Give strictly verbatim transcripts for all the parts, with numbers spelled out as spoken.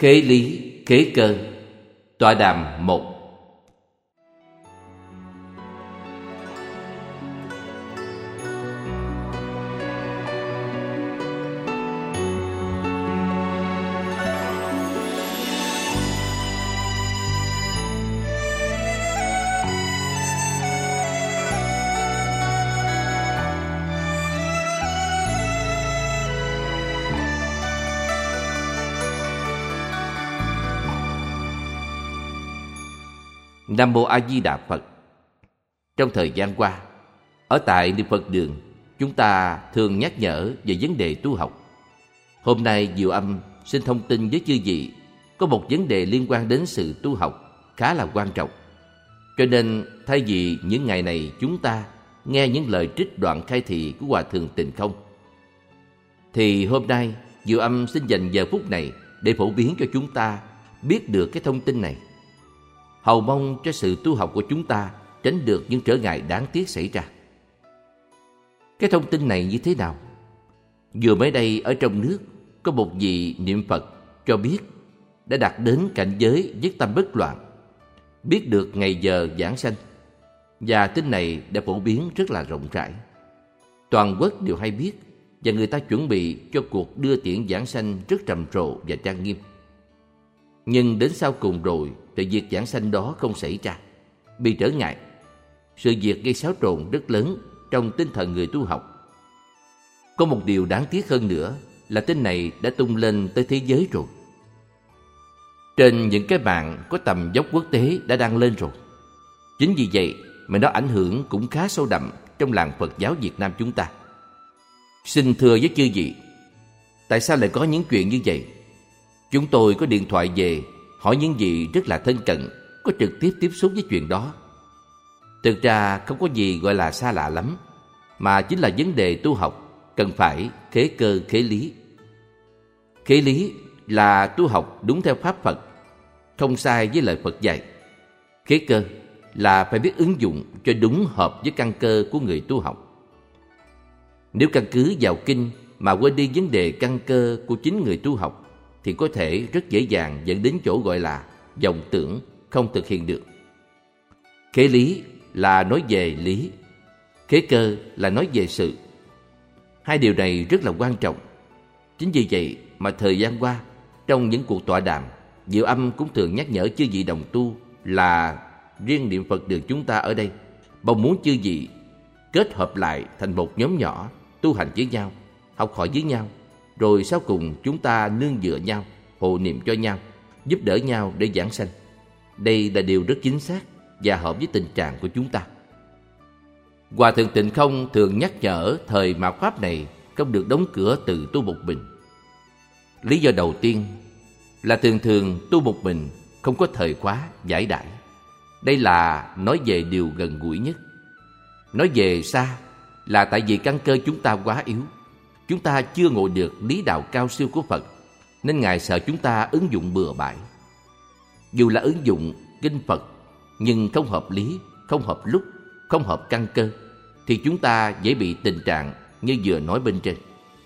Khế lý, khế cơ. Tọa đàm một. Nam Mô A Di Đà Phật. Trong thời gian qua, ở tại Niệm Phật Đường, chúng ta thường nhắc nhở về vấn đề tu học. Hôm nay Diệu Âm xin thông tin với chư vị có một vấn đề liên quan đến sự tu học khá là quan trọng. Cho nên thay vì những ngày này chúng ta nghe những lời trích đoạn khai thị của Hòa Thượng Tịnh Không, thì hôm nay Diệu Âm xin dành giờ phút này để phổ biến cho chúng ta biết được cái thông tin này. Hầu mong cho sự tu học của chúng ta tránh được những trở ngại đáng tiếc xảy ra. Cái thông tin này như thế nào? Vừa mới đây ở trong nước có một vị niệm Phật cho biết đã đạt đến cảnh giới nhất tâm bất loạn, biết được ngày giờ giảng sanh, và tin này đã phổ biến rất là rộng rãi. Toàn quốc đều hay biết, và người ta chuẩn bị cho cuộc đưa tiễn giảng sanh rất trầm trồ và trang nghiêm. Nhưng đến sau cùng rồi thì việc giảng sanh đó không xảy ra, bị trở ngại. Sự việc gây xáo trộn rất lớn trong tinh thần người tu học. Có một điều đáng tiếc hơn nữa là tin này đã tung lên tới thế giới rồi. Trên những cái mạng có tầm dốc quốc tế đã đăng lên rồi. Chính vì vậy mà nó ảnh hưởng cũng khá sâu đậm trong làng Phật giáo Việt Nam chúng ta. Xin thưa với chư vị, tại sao lại có những chuyện như vậy? Chúng tôi có điện thoại về hỏi những vị rất là thân cận, có trực tiếp tiếp xúc với chuyện đó. Thực ra không có gì gọi là xa lạ lắm, mà chính là vấn đề tu học cần phải khế cơ khế lý. Khế lý là tu học đúng theo pháp Phật, không sai với lời Phật dạy. Khế cơ là phải biết ứng dụng cho đúng hợp với căn cơ của người tu học. Nếu căn cứ vào kinh mà quên đi vấn đề căn cơ của chính người tu học, thì có thể rất dễ dàng dẫn đến chỗ gọi là vọng tưởng, không thực hiện được. Khế lý là nói về lý, khế cơ là nói về sự. Hai điều này rất là quan trọng. Chính vì vậy mà thời gian qua, trong những cuộc tọa đàm, Diệu Âm cũng thường nhắc nhở chư vị đồng tu là riêng Niệm Phật Đường chúng ta ở đây mong muốn chư vị kết hợp lại thành một nhóm nhỏ, tu hành với nhau, học hỏi với nhau, rồi sau cùng chúng ta nương dựa nhau, hộ niệm cho nhau, giúp đỡ nhau để giảng sanh. Đây là điều rất chính xác và hợp với tình trạng của chúng ta. Hòa Thượng Tịnh Không thường nhắc nhở thời mạt Pháp này không được đóng cửa tự tu một mình. Lý do đầu tiên là thường thường tu một mình không có thời khóa giải đãi. Đây là nói về điều gần gũi nhất. Nói về xa là tại vì căn cơ chúng ta quá yếu. Chúng ta chưa ngộ được lý đạo cao siêu của Phật, nên Ngài sợ chúng ta ứng dụng bừa bãi. Dù là ứng dụng kinh Phật, nhưng không hợp lý, không hợp lúc, không hợp căn cơ, thì chúng ta dễ bị tình trạng như vừa nói bên trên.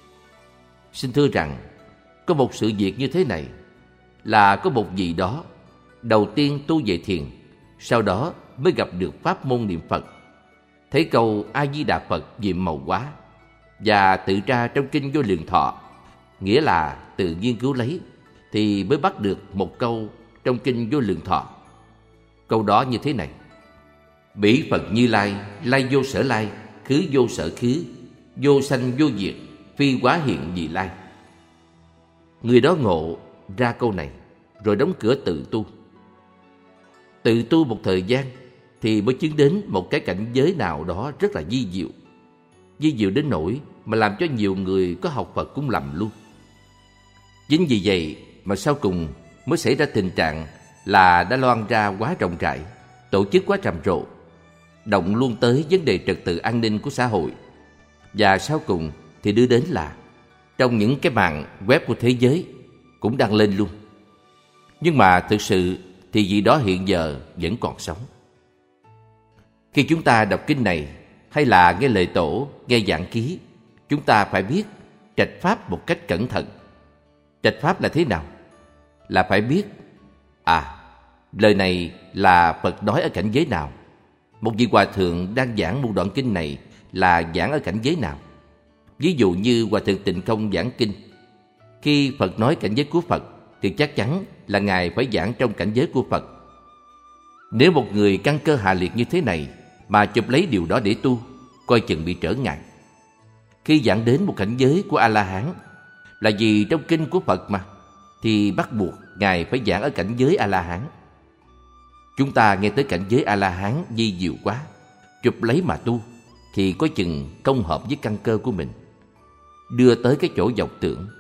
Xin thưa rằng, có một sự việc như thế này, là có một vị đó đầu tiên tu về thiền, sau đó mới gặp được pháp môn niệm Phật, thấy câu A Di Đà Phật nhiệm màu quá, và tự tra trong kinh Vô Lượng Thọ, nghĩa là tự nghiên cứu lấy, thì mới bắt được một câu trong kinh Vô Lượng Thọ. Câu đó như thế này: Bỉ Phật Như Lai, lai vô sở lai, khứ vô sở khứ, vô sanh vô diệt, phi quá hiện vì lai. Người đó ngộ ra câu này, rồi đóng cửa tự tu. Tự tu một thời gian thì mới chứng đến một cái cảnh giới nào đó rất là vi diệu. Vi diệu đến nỗi mà làm cho nhiều người có học Phật cũng lầm luôn. Chính vì vậy mà sau cùng mới xảy ra tình trạng là đã loan ra quá rộng rãi, tổ chức quá trầm trồ, động luôn tới vấn đề trật tự an ninh của xã hội. Và sau cùng thì đưa đến là trong những cái mạng web của thế giới cũng đăng lên luôn. Nhưng mà thực sự thì vị đó hiện giờ vẫn còn sống. Khi chúng ta đọc kinh này hay là nghe lời tổ, nghe giảng ký, chúng ta phải biết trạch pháp một cách cẩn thận. Trạch pháp là thế nào? là phải biết, à, lời này là Phật nói ở cảnh giới nào. Một vị hòa thượng đang giảng một đoạn kinh này là giảng ở cảnh giới nào. Ví dụ như Hòa thượng Tịnh Không giảng kinh, khi Phật nói cảnh giới của Phật thì chắc chắn là Ngài phải giảng trong cảnh giới của Phật. Nếu một người căn cơ hạ liệt như thế này mà chụp lấy điều đó để tu, coi chừng bị trở ngại. Khi giảng đến một cảnh giới của A-la-hán, là vì trong kinh của Phật mà, thì bắt buộc Ngài phải giảng ở cảnh giới A-la-hán. Chúng ta nghe tới cảnh giới A-la-hán vi diệu quá, chụp lấy mà tu, thì có chừng không hợp với căn cơ của mình, đưa tới cái chỗ vọng tưởng.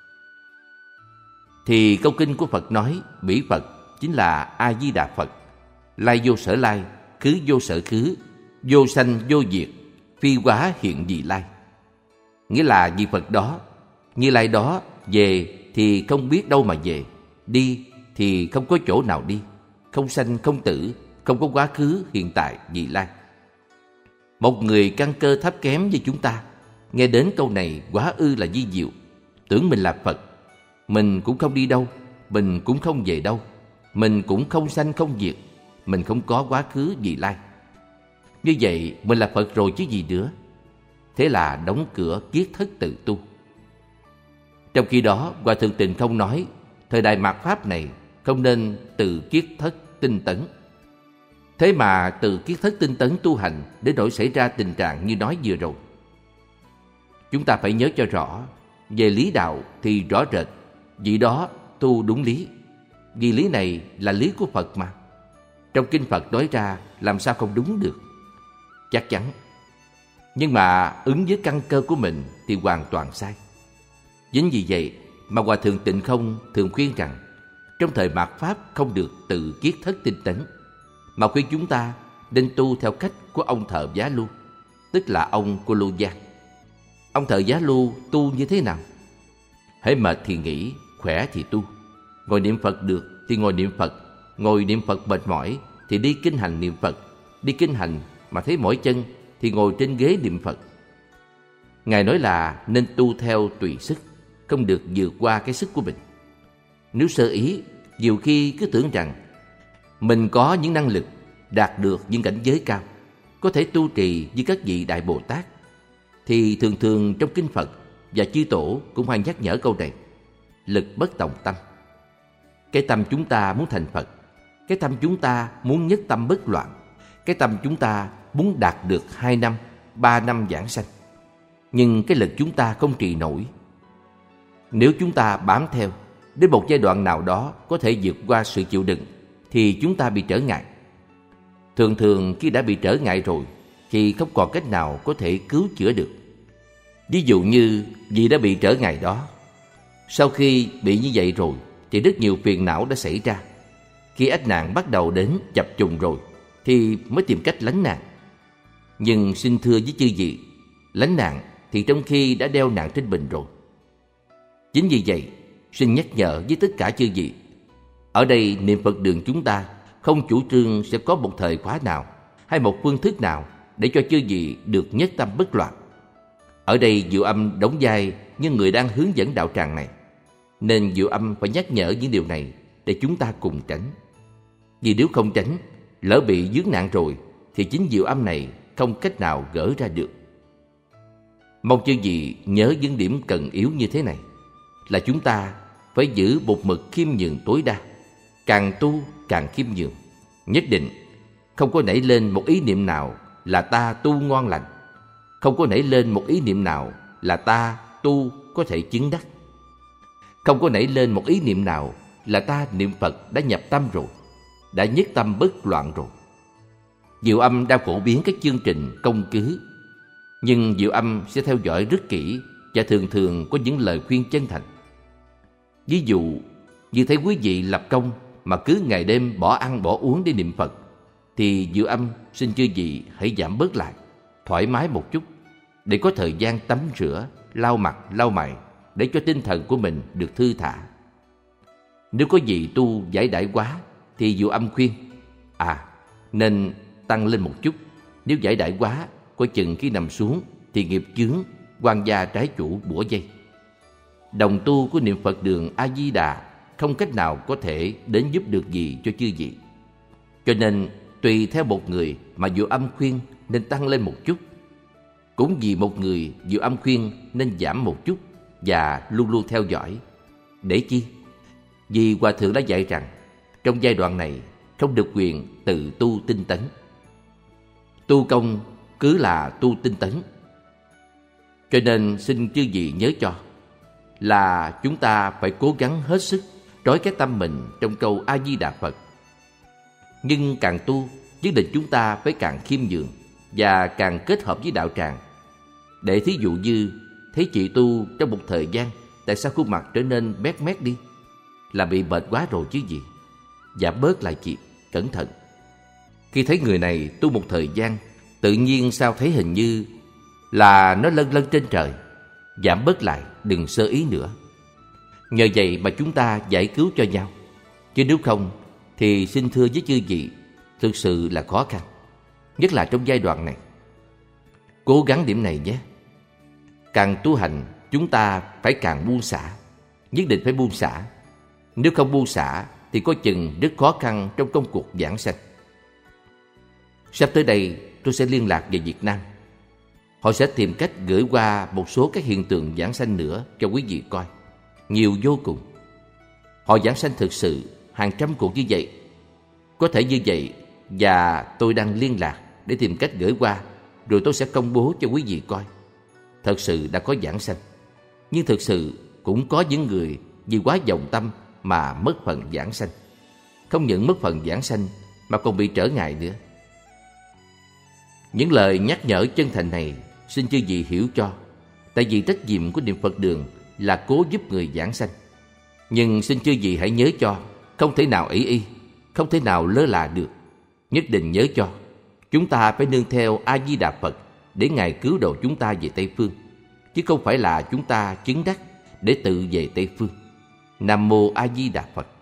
Thì câu kinh của Phật nói bỉ Phật chính là A-di-đà Phật, lai vô sở lai, khứ vô sở khứ, vô sanh vô diệt, phi hóa hiện vị lai. Nghĩa là vị Phật đó, Như Lai đó về thì không biết đâu mà về, đi thì không có chỗ nào đi, không sanh không tử, không có quá khứ hiện tại vị lai. Một người căn cơ thấp kém như chúng ta nghe đến câu này quá ư là vi diệu, tưởng mình là Phật. Mình cũng không đi đâu, mình cũng không về đâu, mình cũng không sanh không diệt, mình không có quá khứ vị lai. Như vậy mình là Phật rồi chứ gì nữa. Thế là đóng cửa kiết thất tự tu. Trong khi đó, Hòa thượng Tịnh Không nói thời đại mạt Pháp này không nên từ kiết thất tinh tấn. Thế mà từ kiết thất tinh tấn tu hành để đổi xảy ra tình trạng như nói vừa rồi. Chúng ta phải nhớ cho rõ, về lý đạo thì rõ rệt, vì đó tu đúng lý. Vì lý này là lý của Phật mà. Trong kinh Phật nói ra làm sao không đúng được? Chắc chắn. Nhưng mà ứng với căn cơ của mình thì hoàn toàn sai. Chính vì vậy mà Hòa thượng Tịnh Không thường khuyên rằng trong thời mạt Pháp không được tự kiết thất tinh tấn, mà khuyên chúng ta nên tu theo cách của ông thợ Giá Lưu, tức là ông Cô Lô Giang. Ông thợ Giá Lưu tu như thế nào? Hễ mệt thì nghỉ, khỏe thì tu. Ngồi niệm Phật được thì ngồi niệm Phật, ngồi niệm Phật mệt mỏi thì đi kinh hành niệm Phật, đi kinh hành mà thấy mỏi chân thì ngồi trên ghế niệm Phật. Ngài nói là nên tu theo tùy sức, không được vượt qua cái sức của mình. Nếu sơ ý, nhiều khi cứ tưởng rằng mình có những năng lực, đạt được những cảnh giới cao, có thể tu trì như các vị Đại Bồ Tát, thì thường thường trong kinh Phật và chư tổ cũng hay nhắc nhở câu này: lực bất tòng tâm. Cái tâm chúng ta muốn thành Phật, cái tâm chúng ta muốn nhất tâm bất loạn, cái tâm chúng ta muốn đạt được hai năm, ba năm giảng sanh. Nhưng cái lực chúng ta không trì nổi. Nếu chúng ta bám theo, đến một giai đoạn nào đó có thể vượt qua sự chịu đựng, thì chúng ta bị trở ngại. Thường thường khi đã bị trở ngại rồi thì không còn cách nào có thể cứu chữa được. Ví dụ như vì đã bị trở ngại đó, sau khi bị như vậy rồi thì rất nhiều phiền não đã xảy ra. Khi ách nạn bắt đầu đến chập trùng rồi thì mới tìm cách lánh nạn. Nhưng xin thưa với chư vị, lánh nạn thì trong khi đã đeo nạn trên mình rồi. Chính vì vậy, xin nhắc nhở với tất cả chư vị, ở đây niệm Phật đường chúng ta không chủ trương sẽ có một thời khóa nào hay một phương thức nào để cho chư vị được nhất tâm bất loạn. Ở đây Diệu Âm đóng vai như người đang hướng dẫn đạo tràng này, nên Diệu Âm phải nhắc nhở những điều này để chúng ta cùng tránh. Vì nếu không tránh, lỡ bị vướng nạn rồi thì chính Diệu Âm này không cách nào gỡ ra được. Mong chư vị nhớ những điểm cần yếu như thế này, là chúng ta phải giữ một mực khiêm nhường tối đa, càng tu càng khiêm nhường. Nhất định không có nảy lên một ý niệm nào là ta tu ngon lành, không có nảy lên một ý niệm nào là ta tu có thể chứng đắc, không có nảy lên một ý niệm nào là ta niệm Phật đã nhập tâm rồi, đã nhất tâm bất loạn rồi. Diệu Âm đang phổ biến các chương trình công cứ, nhưng Diệu Âm sẽ theo dõi rất kỹ và thường thường có những lời khuyên chân thành. Ví dụ như thấy quý vị lập công mà cứ ngày đêm bỏ ăn bỏ uống để niệm Phật, thì Diệu Âm xin chư vị hãy giảm bớt lại, thoải mái một chút, để có thời gian tắm rửa, lau mặt, lau mày, để cho tinh thần của mình được thư thả. Nếu có gì tu giải đãi quá thì Diệu Âm khuyên, à, nên tăng lên một chút. Nếu giải đãi quá, coi chừng khi nằm xuống thì nghiệp chướng, oan gia trái chủ bủa dây. Đồng tu của niệm Phật đường A Di Đà không cách nào có thể đến giúp được gì cho chư vị. Cho nên tùy theo một người mà Diệu Âm khuyên nên tăng lên một chút, cũng vì một người Diệu Âm khuyên nên giảm một chút, và luôn luôn theo dõi. Để chi? Vì Hòa Thượng đã dạy rằng trong giai đoạn này không được quyền tự tu tinh tấn. Tu công cứ là tu tinh tấn. Cho nên xin chư vị nhớ cho là chúng ta phải cố gắng hết sức trói cái tâm mình trong câu A-di-đà Phật. Nhưng càng tu, nhất định chúng ta phải càng khiêm nhường và càng kết hợp với đạo tràng. Để thí dụ như thấy chị tu trong một thời gian, tại sao khuôn mặt trở nên bét mét đi? Là bị mệt quá rồi chứ gì. Giảm bớt lại chị, cẩn thận. Khi thấy người này tu một thời gian, tự nhiên sao thấy hình như là nó lân lân trên trời. Giảm bớt lại, đừng sơ ý nữa. Nhờ vậy mà chúng ta giải cứu cho nhau. Chứ nếu không thì xin thưa với chư vị, thực sự là khó khăn, nhất là trong giai đoạn này. Cố gắng điểm này nhé. Càng tu hành, chúng ta phải càng buông xả. Nhất định phải buông xả. Nếu không buông xả thì có chừng rất khó khăn trong công cuộc giảng sanh. Sắp tới đây tôi sẽ liên lạc về Việt Nam. Họ sẽ tìm cách gửi qua một số các hiện tượng giảng sanh nữa cho quý vị coi. Nhiều vô cùng. Họ giảng sanh thực sự hàng trăm cuộc như vậy. Có thể như vậy, và tôi đang liên lạc để tìm cách gửi qua, rồi tôi sẽ công bố cho quý vị coi. Thật sự đã có giảng sanh. Nhưng thực sự cũng có những người vì quá vọng tâm mà mất phần giảng sanh. Không những mất phần giảng sanh mà còn bị trở ngại nữa. Những lời nhắc nhở chân thành này xin chư vị hiểu cho. Tại vì trách nhiệm của Niệm Phật Đường là cố giúp người giảng sanh. Nhưng xin chư vị hãy nhớ cho, không thể nào ỷ y, không thể nào lơ là được. Nhất định nhớ cho, chúng ta phải nương theo A-di-đà Phật để Ngài cứu độ chúng ta về Tây Phương, chứ không phải là chúng ta chứng đắc để tự về Tây Phương. Nam Mô A Di Đà Phật.